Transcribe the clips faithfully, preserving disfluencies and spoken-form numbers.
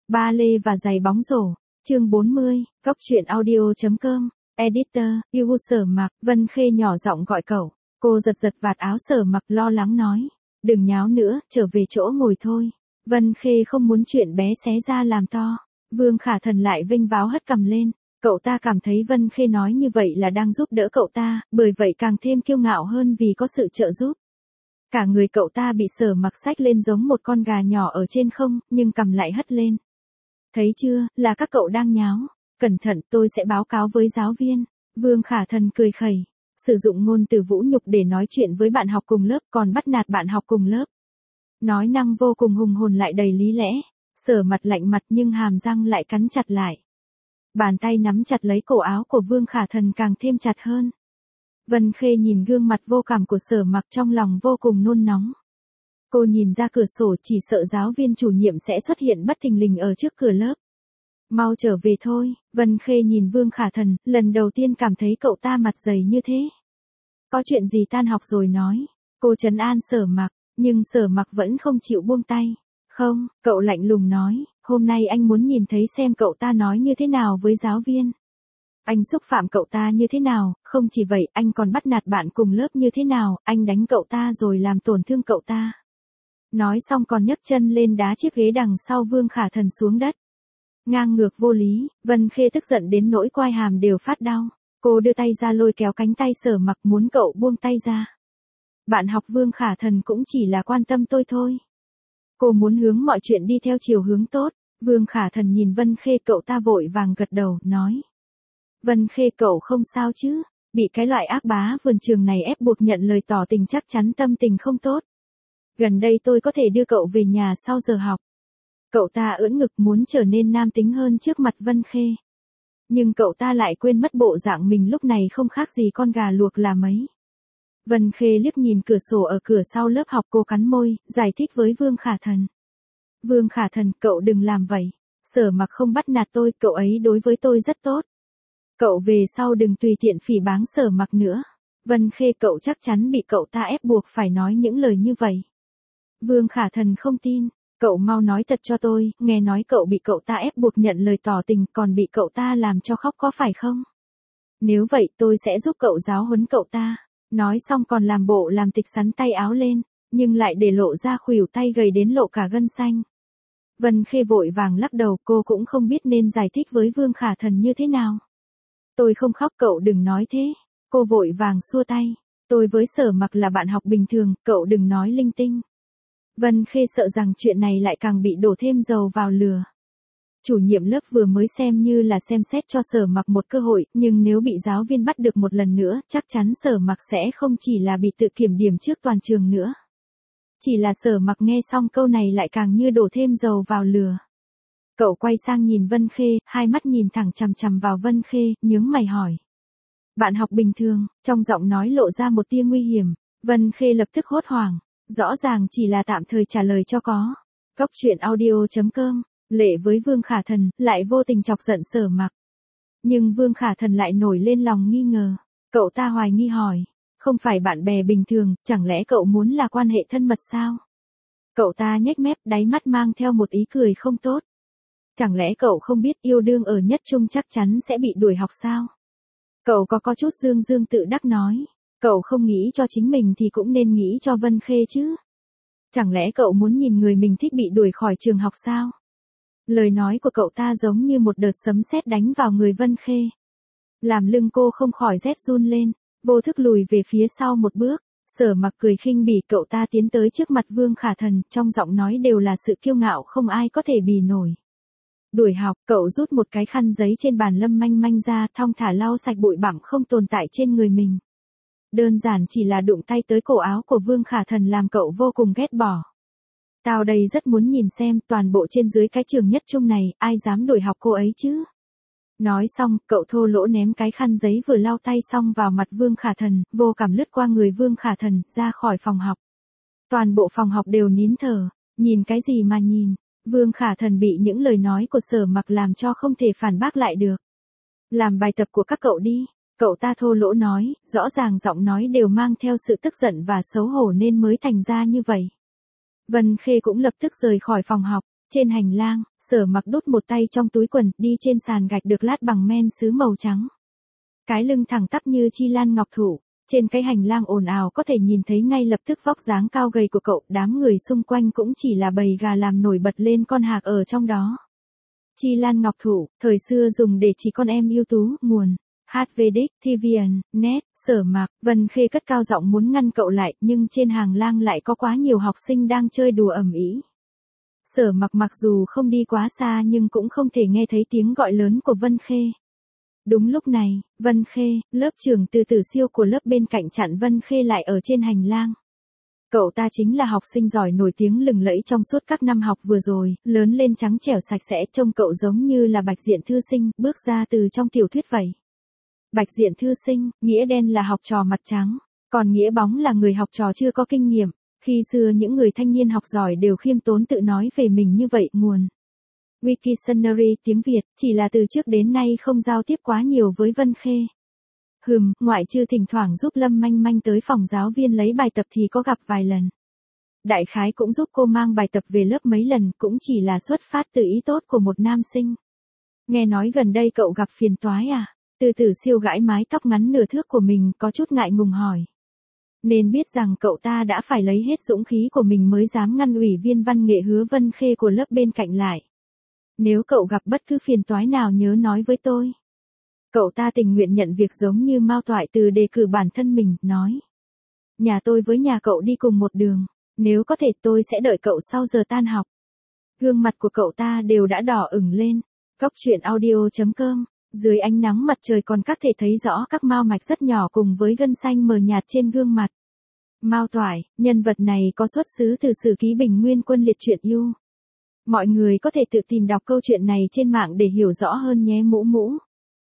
Ba lê và giày bóng rổ. Chương bốn mươi, Góc truyện audio chấm com. Editor, yêu Sở Mặc. Vân Khê nhỏ giọng gọi cậu. Cô giật giật vạt áo Sở Mặc lo lắng nói. Đừng nháo nữa, trở về chỗ ngồi thôi. Vân Khê không muốn chuyện bé xé ra làm to. Vương Khả Thần lại vênh váo hất cằm lên. Cậu ta cảm thấy Vân Khê nói như vậy là đang giúp đỡ cậu ta, bởi vậy càng thêm kiêu ngạo hơn vì có sự trợ giúp. Cả người cậu ta bị Sở Mặc xách lên giống một con gà nhỏ ở trên không, nhưng cầm lại hất lên. Thấy chưa, là các cậu đang nháo. Cẩn thận, tôi sẽ báo cáo với giáo viên. Vương Khả Thần cười khẩy. Sử dụng ngôn từ vũ nhục để nói chuyện với bạn học cùng lớp, còn bắt nạt bạn học cùng lớp. Nói năng vô cùng hùng hồn lại đầy lý lẽ. Sở Mặt lạnh mặt nhưng hàm răng lại cắn chặt lại. Bàn tay nắm chặt lấy cổ áo của Vương Khả Thần càng thêm chặt hơn. Vân Khê nhìn gương mặt vô cảm của Sở Mặc trong lòng vô cùng nôn nóng. Cô nhìn ra cửa sổ chỉ sợ giáo viên chủ nhiệm sẽ xuất hiện bất thình lình ở trước cửa lớp. Mau trở về thôi, Vân Khê nhìn Vương Khả Thần, lần đầu tiên cảm thấy cậu ta mặt dày như thế. Có chuyện gì tan học rồi nói. Cô trấn an Sở Mặc, nhưng Sở Mặc vẫn không chịu buông tay. Không, cậu lạnh lùng nói, hôm nay anh muốn nhìn thấy xem cậu ta nói như thế nào với giáo viên. Anh xúc phạm cậu ta như thế nào, không chỉ vậy, anh còn bắt nạt bạn cùng lớp như thế nào, anh đánh cậu ta rồi làm tổn thương cậu ta. Nói xong còn nhấc chân lên đá chiếc ghế đằng sau Vương Khả Thần xuống đất. Ngang ngược vô lý, Vân Khê tức giận đến nỗi quai hàm đều phát đau. Cô đưa tay ra lôi kéo cánh tay Sở Mặc muốn cậu buông tay ra. Bạn học Vương Khả Thần cũng chỉ là quan tâm tôi thôi. Cô muốn hướng mọi chuyện đi theo chiều hướng tốt. Vương Khả Thần nhìn Vân Khê, cậu ta vội vàng gật đầu, nói. Vân Khê, cậu không sao chứ? Bị cái loại ác bá vườn trường này ép buộc nhận lời tỏ tình chắc chắn tâm tình không tốt. Gần đây tôi có thể đưa cậu về nhà sau giờ học. Cậu ta ưỡn ngực muốn trở nên nam tính hơn trước mặt Vân Khê. Nhưng cậu ta lại quên mất bộ dạng mình lúc này không khác gì con gà luộc là mấy. Vân Khê liếc nhìn cửa sổ ở cửa sau lớp học, cô cắn môi, giải thích với Vương Khả Thần. Vương Khả Thần, cậu đừng làm vậy. Sở Mặc không bắt nạt tôi, cậu ấy đối với tôi rất tốt. Cậu về sau đừng tùy tiện phỉ báng Sở Mặc nữa. Vân Khê, cậu chắc chắn bị cậu ta ép buộc phải nói những lời như vậy. Vương Khả Thần không tin. Cậu mau nói thật cho tôi, nghe nói cậu bị cậu ta ép buộc nhận lời tỏ tình, còn bị cậu ta làm cho khóc có phải không? Nếu vậy tôi sẽ giúp cậu giáo huấn cậu ta. Nói xong còn làm bộ làm tịch sắn tay áo lên, nhưng lại để lộ ra khuỷu tay gầy đến lộ cả gân xanh. Vân Khê vội vàng lắc đầu, cô cũng không biết nên giải thích với Vương Khả Thần như thế nào. Tôi không khóc, cậu đừng nói thế. Cô vội vàng xua tay. Tôi với Sở Mặc là bạn học bình thường, cậu đừng nói linh tinh. Vân Khê sợ rằng chuyện này lại càng bị đổ thêm dầu vào lửa. Chủ nhiệm lớp vừa mới xem như là xem xét cho Sở Mặc một cơ hội, nhưng nếu bị giáo viên bắt được một lần nữa, chắc chắn Sở Mặc sẽ không chỉ là bị tự kiểm điểm trước toàn trường nữa. Chỉ là Sở Mặc nghe xong câu này lại càng như đổ thêm dầu vào lửa. Cậu quay sang nhìn Vân Khê, hai mắt nhìn thẳng chằm chằm vào Vân Khê, nhướng mày hỏi. Bạn học bình thường, trong giọng nói lộ ra một tia nguy hiểm. Vân Khê lập tức hốt hoảng. Rõ ràng chỉ là tạm thời trả lời cho có. Góc truyện audio chấm com. Lệ với Vương Khả Thần, lại vô tình chọc giận Sở Mặc. Nhưng Vương Khả Thần lại nổi lên lòng nghi ngờ. Cậu ta hoài nghi hỏi. Không phải bạn bè bình thường, chẳng lẽ cậu muốn là quan hệ thân mật sao? Cậu ta nhếch mép, đáy mắt mang theo một ý cười không tốt. Chẳng lẽ cậu không biết yêu đương ở nhất trung chắc chắn sẽ bị đuổi học sao? Cậu có có chút dương dương tự đắc nói. Cậu không nghĩ cho chính mình thì cũng nên nghĩ cho Vân Khê chứ. Chẳng lẽ cậu muốn nhìn người mình thích bị đuổi khỏi trường học sao? Lời nói của cậu ta giống như một đợt sấm sét đánh vào người Vân Khê. Làm lưng cô không khỏi rét run lên, vô thức lùi về phía sau một bước. Sở Mặc cười khinh bỉ, cậu ta tiến tới trước mặt Vương Khả Thần, trong giọng nói đều là sự kiêu ngạo không ai có thể bì nổi. Đuổi học, cậu rút một cái khăn giấy trên bàn lâm manh manh ra, thong thả lau sạch bụi bặm không tồn tại trên người mình. Đơn giản chỉ là đụng tay tới cổ áo của Vương Khả Thần làm cậu vô cùng ghét bỏ. Tao đây rất muốn nhìn xem toàn bộ trên dưới cái trường nhất trung này, ai dám đuổi học cô ấy chứ. Nói xong, cậu thô lỗ ném cái khăn giấy vừa lau tay xong vào mặt Vương Khả Thần, vô cảm lướt qua người Vương Khả Thần, ra khỏi phòng học. Toàn bộ phòng học đều nín thở, nhìn cái gì mà nhìn. Vương Khả Thần bị những lời nói của Sở Mặc làm cho không thể phản bác lại được. Làm bài tập của các cậu đi. Cậu ta thô lỗ nói, rõ ràng giọng nói đều mang theo sự tức giận và xấu hổ nên mới thành ra như vậy. Vân Khê cũng lập tức rời khỏi phòng học. Trên hành lang, Sở Mặc đút một tay trong túi quần, đi trên sàn gạch được lát bằng men sứ màu trắng. Cái lưng thẳng tắp như chi lan ngọc thụ, trên cái hành lang ồn ào có thể nhìn thấy ngay lập tức vóc dáng cao gầy của cậu, đám người xung quanh cũng chỉ là bầy gà làm nổi bật lên con hạc ở trong đó. Chi lan ngọc thụ, thời xưa dùng để chỉ con em ưu tú, nguồn. hát vê đích, tê vê en, net, Sở Mặc, Vân Khê cất cao giọng muốn ngăn cậu lại, nhưng trên hành lang lại có quá nhiều học sinh đang chơi đùa ầm ĩ. Sở Mặc mặc dù không đi quá xa nhưng cũng không thể nghe thấy tiếng gọi lớn của Vân Khê. Đúng lúc này, Vân Khê, lớp trưởng Từ Tử Siêu của lớp bên cạnh chặn Vân Khê lại ở trên hành lang. Cậu ta chính là học sinh giỏi nổi tiếng lừng lẫy trong suốt các năm học vừa rồi, lớn lên trắng trẻo sạch sẽ, trông cậu giống như là Bạch Diện thư sinh, bước ra từ trong tiểu thuyết vậy. Bạch Diện thư sinh, nghĩa đen là học trò mặt trắng, còn nghĩa bóng là người học trò chưa có kinh nghiệm. Khi xưa những người thanh niên học giỏi đều khiêm tốn tự nói về mình như vậy, nguồn. Wiktionary tiếng Việt, chỉ là từ trước đến nay không giao tiếp quá nhiều với Vân Khê. Hừm, ngoại trừ thỉnh thoảng giúp Lâm Manh Manh tới phòng giáo viên lấy bài tập thì có gặp vài lần. Đại khái cũng giúp cô mang bài tập về lớp mấy lần, cũng chỉ là xuất phát từ ý tốt của một nam sinh. Nghe nói gần đây cậu gặp phiền toái à? Từ Tử Siêu gãi mái tóc ngắn nửa thước của mình, có chút ngại ngùng hỏi. Nên biết rằng cậu ta đã phải lấy hết dũng khí của mình mới dám ngăn ủy viên văn nghệ Hứa Vân Khê của lớp bên cạnh lại. Nếu cậu gặp bất cứ phiền toái nào nhớ nói với tôi. Cậu ta tình nguyện nhận việc giống như Mao Toại Từ đề cử bản thân mình, nói. Nhà tôi với nhà cậu đi cùng một đường, nếu có thể tôi sẽ đợi cậu sau giờ tan học. Gương mặt của cậu ta đều đã đỏ ửng lên. Góc truyện audio chấm com, dưới ánh nắng mặt trời còn có thể thấy rõ các mao mạch rất nhỏ cùng với gân xanh mờ nhạt trên gương mặt. Mao Toại, nhân vật này có xuất xứ từ Sử ký Bình Nguyên Quân Liệt truyện yêu. Mọi người có thể tự tìm đọc câu chuyện này trên mạng để hiểu rõ hơn nhé. Mũ Mũ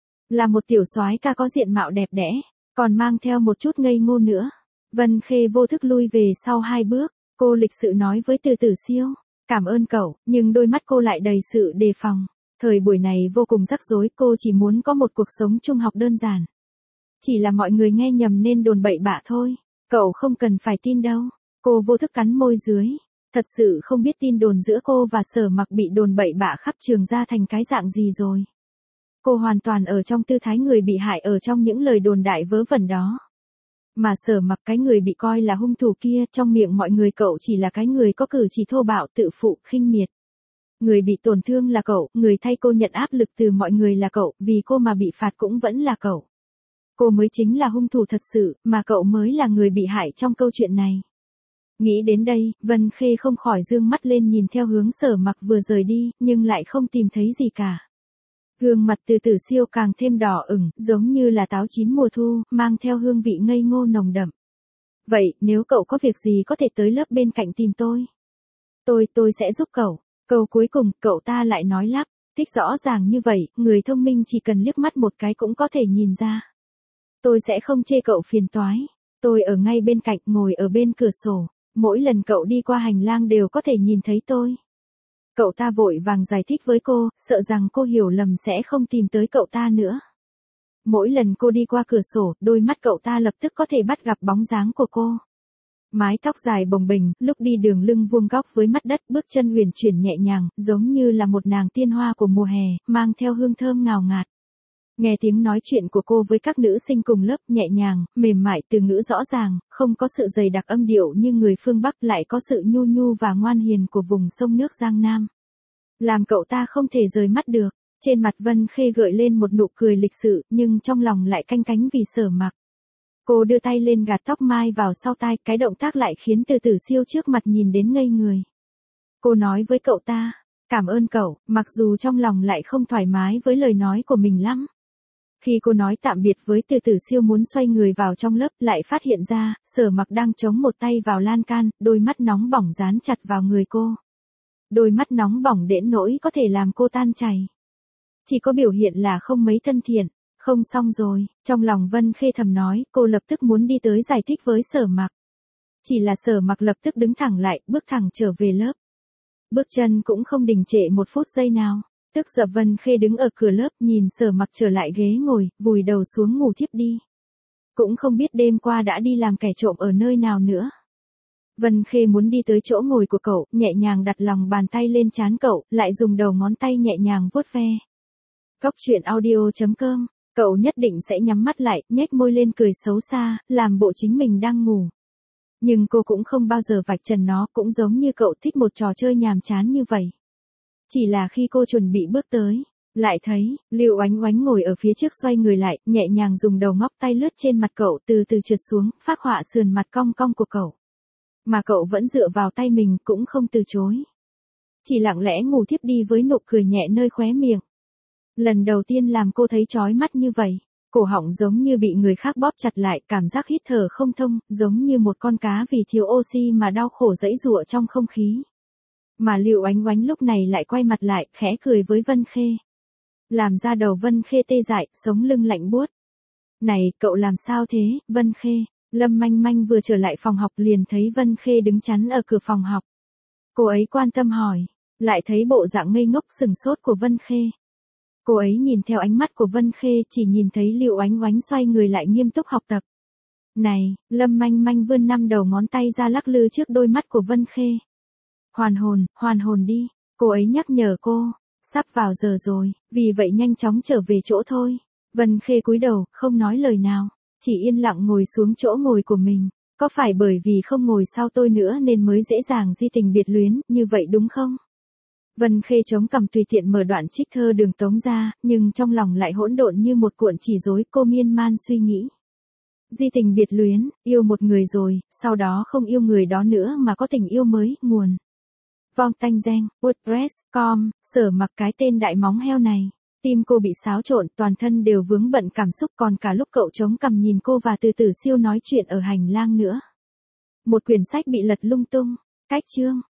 là một tiểu soái ca có diện mạo đẹp đẽ, còn mang theo một chút ngây ngô nữa. Vân Khê vô thức lui về sau hai bước, cô lịch sự nói với Từ Tử Siêu, cảm ơn cậu, nhưng đôi mắt cô lại đầy sự đề phòng. Thời buổi này vô cùng rắc rối, cô chỉ muốn có một cuộc sống trung học đơn giản. Chỉ là mọi người nghe nhầm nên đồn bậy bạ thôi, cậu không cần phải tin đâu. Cô vô thức cắn môi dưới, thật sự không biết tin đồn giữa cô và Sở Mặc bị đồn bậy bạ khắp trường ra thành cái dạng gì rồi. Cô hoàn toàn ở trong tư thái người bị hại ở trong những lời đồn đại vớ vẩn đó. Mà Sở Mặc, cái người bị coi là hung thủ kia, trong miệng mọi người cậu chỉ là cái người có cử chỉ thô bạo, tự phụ, khinh miệt. Người bị tổn thương là cậu, người thay cô nhận áp lực từ mọi người là cậu, vì cô mà bị phạt cũng vẫn là cậu. Cô mới chính là hung thủ thật sự, mà cậu mới là người bị hại trong câu chuyện này. Nghĩ đến đây, Vân Khê không khỏi dương mắt lên nhìn theo hướng Sở Mặc vừa rời đi, nhưng lại không tìm thấy gì cả. Gương mặt Từ Tử Siêu càng thêm đỏ ửng, giống như là táo chín mùa thu, mang theo hương vị ngây ngô nồng đậm. Vậy, nếu cậu có việc gì có thể tới lớp bên cạnh tìm tôi. Tôi, tôi sẽ giúp cậu. Câu cuối cùng, cậu ta lại nói lắp, thích rõ ràng như vậy, người thông minh chỉ cần liếc mắt một cái cũng có thể nhìn ra. Tôi sẽ không chê cậu phiền toái. Tôi ở ngay bên cạnh, ngồi ở bên cửa sổ. Mỗi lần cậu đi qua hành lang đều có thể nhìn thấy tôi. Cậu ta vội vàng giải thích với cô, sợ rằng cô hiểu lầm sẽ không tìm tới cậu ta nữa. Mỗi lần cô đi qua cửa sổ, đôi mắt cậu ta lập tức có thể bắt gặp bóng dáng của cô. Mái tóc dài bồng bềnh, lúc đi đường lưng vuông góc với mắt đất, bước chân huyền chuyển nhẹ nhàng, giống như là một nàng tiên hoa của mùa hè, mang theo hương thơm ngào ngạt. Nghe tiếng nói chuyện của cô với các nữ sinh cùng lớp, nhẹ nhàng, mềm mại, từ ngữ rõ ràng, không có sự dày đặc âm điệu như người phương Bắc, lại có sự nhu nhu và ngoan hiền của vùng sông nước Giang Nam. Làm cậu ta không thể rời mắt được. Trên mặt Vân Khê gợi lên một nụ cười lịch sự, nhưng trong lòng lại canh cánh vì Sở Mặc. Cô đưa tay lên gạt tóc mai vào sau tai, cái động tác lại khiến Từ Tử Siêu trước mặt nhìn đến ngây người. Cô nói với cậu ta, cảm ơn cậu, mặc dù trong lòng lại không thoải mái với lời nói của mình lắm. Khi cô nói tạm biệt với Từ Tử Siêu muốn xoay người vào trong lớp, lại phát hiện ra, Sở Mặc đang chống một tay vào lan can, đôi mắt nóng bỏng dán chặt vào người cô. Đôi mắt nóng bỏng đến nỗi có thể làm cô tan chảy. Chỉ có biểu hiện là không mấy thân thiện. Không xong rồi, trong lòng Vân Khê thầm nói, cô lập tức muốn đi tới giải thích với Sở Mặc. Chỉ là Sở Mặc lập tức đứng thẳng lại, bước thẳng trở về lớp. Bước chân cũng không đình trệ một phút giây nào. Tức giận Vân Khê đứng ở cửa lớp, nhìn Sở Mặc trở lại ghế ngồi, vùi đầu xuống ngủ thiếp đi. Cũng không biết đêm qua đã đi làm kẻ trộm ở nơi nào nữa. Vân Khê muốn đi tới chỗ ngồi của cậu, nhẹ nhàng đặt lòng bàn tay lên trán cậu, lại dùng đầu ngón tay nhẹ nhàng vuốt ve. Cóc truyện audio chấm com, cậu nhất định sẽ nhắm mắt lại, nhếch môi lên cười xấu xa, làm bộ chính mình đang ngủ. Nhưng cô cũng không bao giờ vạch trần nó, cũng giống như cậu thích một trò chơi nhàm chán như vậy. Chỉ là khi cô chuẩn bị bước tới, lại thấy, Lưu Oánh Oánh ngồi ở phía trước xoay người lại, nhẹ nhàng dùng đầu ngón tay lướt trên mặt cậu từ từ trượt xuống, phác họa sườn mặt cong cong của cậu. Mà cậu vẫn dựa vào tay mình, cũng không từ chối. Chỉ lặng lẽ ngủ thiếp đi với nụ cười nhẹ nơi khóe miệng. Lần đầu tiên làm cô thấy chói mắt như vậy, cổ họng giống như bị người khác bóp chặt lại, cảm giác hít thở không thông, giống như một con cá vì thiếu oxy mà đau khổ giãy giụa trong không khí. Mà Lưu Oánh Oánh lúc này lại quay mặt lại, khẽ cười với Vân Khê. Làm ra đầu Vân Khê tê dại, sống lưng lạnh buốt. Này, cậu làm sao thế, Vân Khê? Lâm Manh Manh vừa trở lại phòng học liền thấy Vân Khê đứng chắn ở cửa phòng học. Cô ấy quan tâm hỏi, lại thấy bộ dạng ngây ngốc sừng sốt của Vân Khê. Cô ấy nhìn theo ánh mắt của Vân Khê, chỉ nhìn thấy Lưu Oánh Oánh xoay người lại nghiêm túc học tập. Này, Lâm Manh Manh vươn năm đầu ngón tay ra lắc lư trước đôi mắt của Vân Khê. Hoàn hồn, hoàn hồn đi, cô ấy nhắc nhở cô, sắp vào giờ rồi, vì vậy nhanh chóng trở về chỗ thôi. Vân Khê cúi đầu, không nói lời nào, chỉ yên lặng ngồi xuống chỗ ngồi của mình. Có phải bởi vì không ngồi sau tôi nữa nên mới dễ dàng di tình biệt luyến, như vậy đúng không? Vân Khê chống cằm tùy tiện mở đoạn trích thơ Đường Tống ra, nhưng trong lòng lại hỗn độn như một cuộn chỉ rối, cô miên man suy nghĩ. Di tình biệt luyến, yêu một người rồi, sau đó không yêu người đó nữa mà có tình yêu mới, nguồn. Vong tanh gen, WordPress, com, Sở Mặc cái tên đại móng heo này. Tim cô bị xáo trộn, toàn thân đều vướng bận cảm xúc, còn cả lúc cậu chống cằm nhìn cô và từ từ siêu nói chuyện ở hành lang nữa. Một quyển sách bị lật lung tung. Cách chương.